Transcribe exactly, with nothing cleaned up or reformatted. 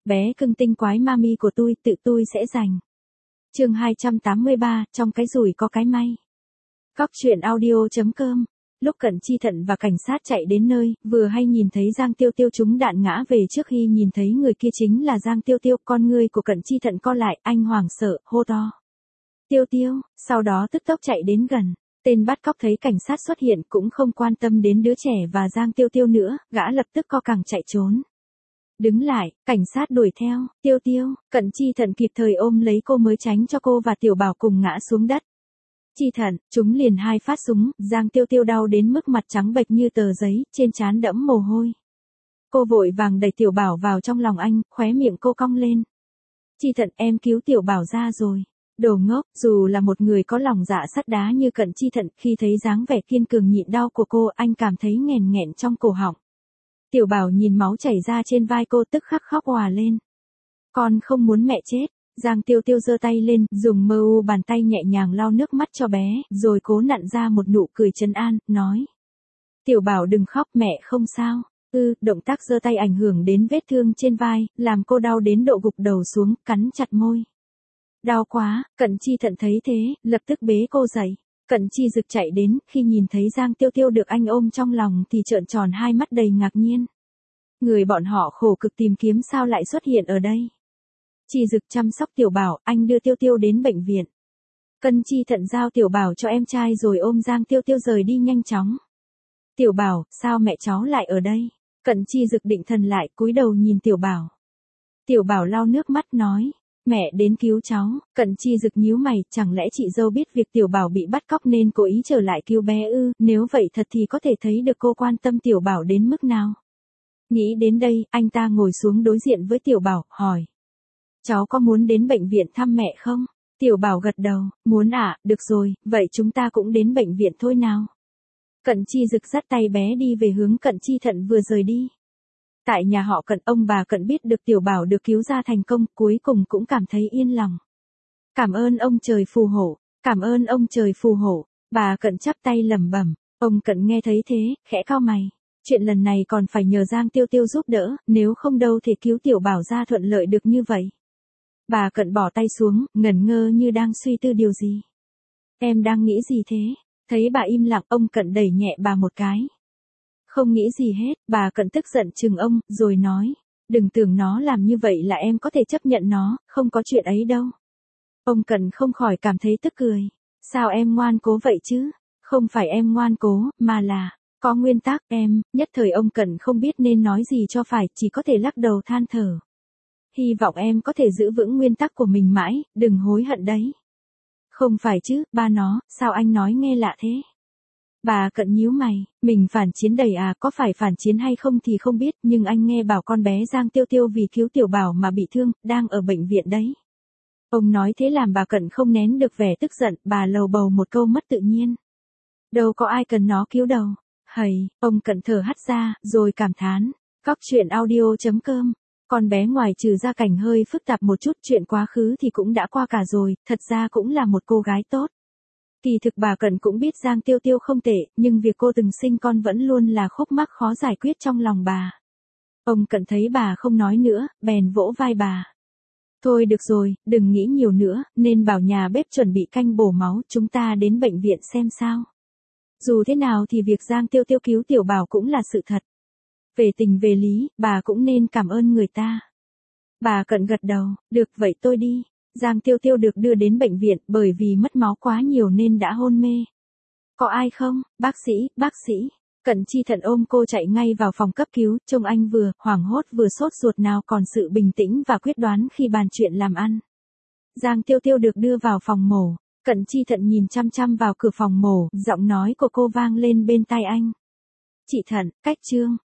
bé cưng tinh quái mami của tôi, tự tôi sẽ giành. Chương hai trăm tám mươi ba, trong cái rủi có cái may. Cóc truyện audio chấm com. Lúc Cận Chi Thận và cảnh sát chạy đến nơi, vừa hay nhìn thấy Giang Tiêu Tiêu trúng đạn ngã về. Trước khi nhìn thấy người kia chính là Giang Tiêu Tiêu, con ngươi của Cận Chi Thận co lại, anh hoảng sợ, hô to. Tiêu Tiêu, sau đó tức tốc chạy đến gần. Tên bắt cóc thấy cảnh sát xuất hiện cũng không quan tâm đến đứa trẻ và Giang Tiêu Tiêu nữa, gã lập tức co cẳng chạy trốn. Đứng lại, cảnh sát đuổi theo, Tiêu Tiêu, Cận Chi Thận kịp thời ôm lấy cô mới tránh cho cô và Tiểu Bảo cùng ngã xuống đất. Chi Thận, chúng liền hai phát súng, Giang Tiêu Tiêu đau đến mức mặt trắng bệch như tờ giấy, trên trán đẫm mồ hôi. Cô vội vàng đẩy Tiểu Bảo vào trong lòng anh, khóe miệng cô cong lên. Chi Thận, em cứu Tiểu Bảo ra rồi. Đồ ngốc, dù là một người có lòng dạ sắt đá như Cận Chi Thận, khi thấy dáng vẻ kiên cường nhịn đau của cô, anh cảm thấy nghẹn nghẹn trong cổ họng. Tiểu Bảo nhìn máu chảy ra trên vai cô tức khắc khóc òa lên. Con không muốn mẹ chết. Giang Tiêu Tiêu giơ tay lên, dùng mơ u bàn tay nhẹ nhàng lau nước mắt cho bé, rồi cố nặn ra một nụ cười trấn an, nói. Tiểu Bảo đừng khóc, mẹ không sao. Ư, ừ, động tác giơ tay ảnh hưởng đến vết thương trên vai, làm cô đau đến độ gục đầu xuống, cắn chặt môi. Đau quá, Cận Chi Thận thấy thế, lập tức bế cô dậy. Cận Chi Dực chạy đến, khi nhìn thấy Giang Tiêu Tiêu được anh ôm trong lòng thì trợn tròn hai mắt đầy ngạc nhiên. Người bọn họ khổ cực tìm kiếm sao lại xuất hiện ở đây. Chi Dực chăm sóc Tiểu Bảo, anh đưa Tiêu Tiêu đến bệnh viện. Cận Chi Thận giao Tiểu Bảo cho em trai rồi ôm Giang Tiêu Tiêu rời đi nhanh chóng. Tiểu Bảo, sao mẹ cháu lại ở đây? Cận Chi Dực định thần lại, cúi đầu nhìn Tiểu Bảo. Tiểu Bảo lau nước mắt nói. Mẹ đến cứu cháu. Cận Chi Dực nhíu mày, chẳng lẽ chị dâu biết việc Tiểu Bảo bị bắt cóc nên cố ý trở lại cứu bé ư? Nếu vậy thật thì có thể thấy được cô quan tâm Tiểu Bảo đến mức nào. Nghĩ đến đây, anh ta ngồi xuống đối diện với Tiểu Bảo, hỏi. Cháu có muốn đến bệnh viện thăm mẹ không? Tiểu Bảo gật đầu, muốn ạ, à, được rồi, vậy chúng ta cũng đến bệnh viện thôi nào. Cận Chi Dực dắt tay bé đi về hướng Cận Chi Thận vừa rời đi. Tại nhà họ Cận, ông bà Cận biết được Tiểu Bảo được cứu ra thành công, cuối cùng cũng cảm thấy yên lòng. Cảm ơn ông trời phù hộ, cảm ơn ông trời phù hộ, bà Cận chắp tay lẩm bẩm. Ông Cận nghe thấy thế, khẽ cau mày. Chuyện lần này còn phải nhờ Giang Tiêu Tiêu giúp đỡ, nếu không đâu thể cứu Tiểu Bảo ra thuận lợi được như vậy. Bà Cận bỏ tay xuống, ngẩn ngơ như đang suy tư điều gì. Em đang nghĩ gì thế? Thấy bà im lặng, ông Cận đẩy nhẹ bà một cái. Không nghĩ gì hết, bà Cận tức giận chừng ông, rồi nói. Đừng tưởng nó làm như vậy là em có thể chấp nhận nó, không có chuyện ấy đâu. Ông Cận không khỏi cảm thấy tức cười. Sao em ngoan cố vậy chứ? Không phải em ngoan cố, mà là, có nguyên tắc em, nhất thời ông Cận không biết nên nói gì cho phải, chỉ có thể lắc đầu than thở. Hy vọng em có thể giữ vững nguyên tắc của mình mãi, đừng hối hận đấy. Không phải chứ, ba nó, sao anh nói nghe lạ thế? Bà Cận nhíu mày, mình phản chiến đầy à, có phải phản chiến hay không thì không biết, nhưng anh nghe bảo con bé Giang Tiêu Tiêu vì cứu Tiểu Bảo mà bị thương, đang ở bệnh viện đấy. Ông nói thế làm bà Cận không nén được vẻ tức giận, bà lầu bầu một câu mất tự nhiên. Đâu có ai cần nó cứu đâu. Hầy, ông Cận thở hắt ra, rồi cảm thán. Cóc truyện audio chấm com. Con bé ngoài trừ gia cảnh hơi phức tạp một chút, chuyện quá khứ thì cũng đã qua cả rồi, thật ra cũng là một cô gái tốt. Kỳ thực bà Cận cũng biết Giang Tiêu Tiêu không tệ, nhưng việc cô từng sinh con vẫn luôn là khúc mắc khó giải quyết trong lòng bà. Ông Cận thấy bà không nói nữa, bèn vỗ vai bà. Thôi được rồi, đừng nghĩ nhiều nữa, nên bảo nhà bếp chuẩn bị canh bổ máu, chúng ta đến bệnh viện xem sao. Dù thế nào thì việc Giang Tiêu Tiêu cứu Tiểu Bảo cũng là sự thật. Về tình về lý, bà cũng nên cảm ơn người ta. Bà Cận gật đầu, được vậy tôi đi. Giang Tiêu Tiêu được đưa đến bệnh viện bởi vì mất máu quá nhiều nên đã hôn mê. Có ai không? Bác sĩ, bác sĩ. Cận Chi Thận ôm cô chạy ngay vào phòng cấp cứu, trông anh vừa hoảng hốt vừa sốt ruột nào còn sự bình tĩnh và quyết đoán khi bàn chuyện làm ăn. Giang Tiêu Tiêu được đưa vào phòng mổ. Cận Chi Thận nhìn chăm chăm vào cửa phòng mổ, giọng nói của cô vang lên bên tai anh. Chị Thận, cách trương.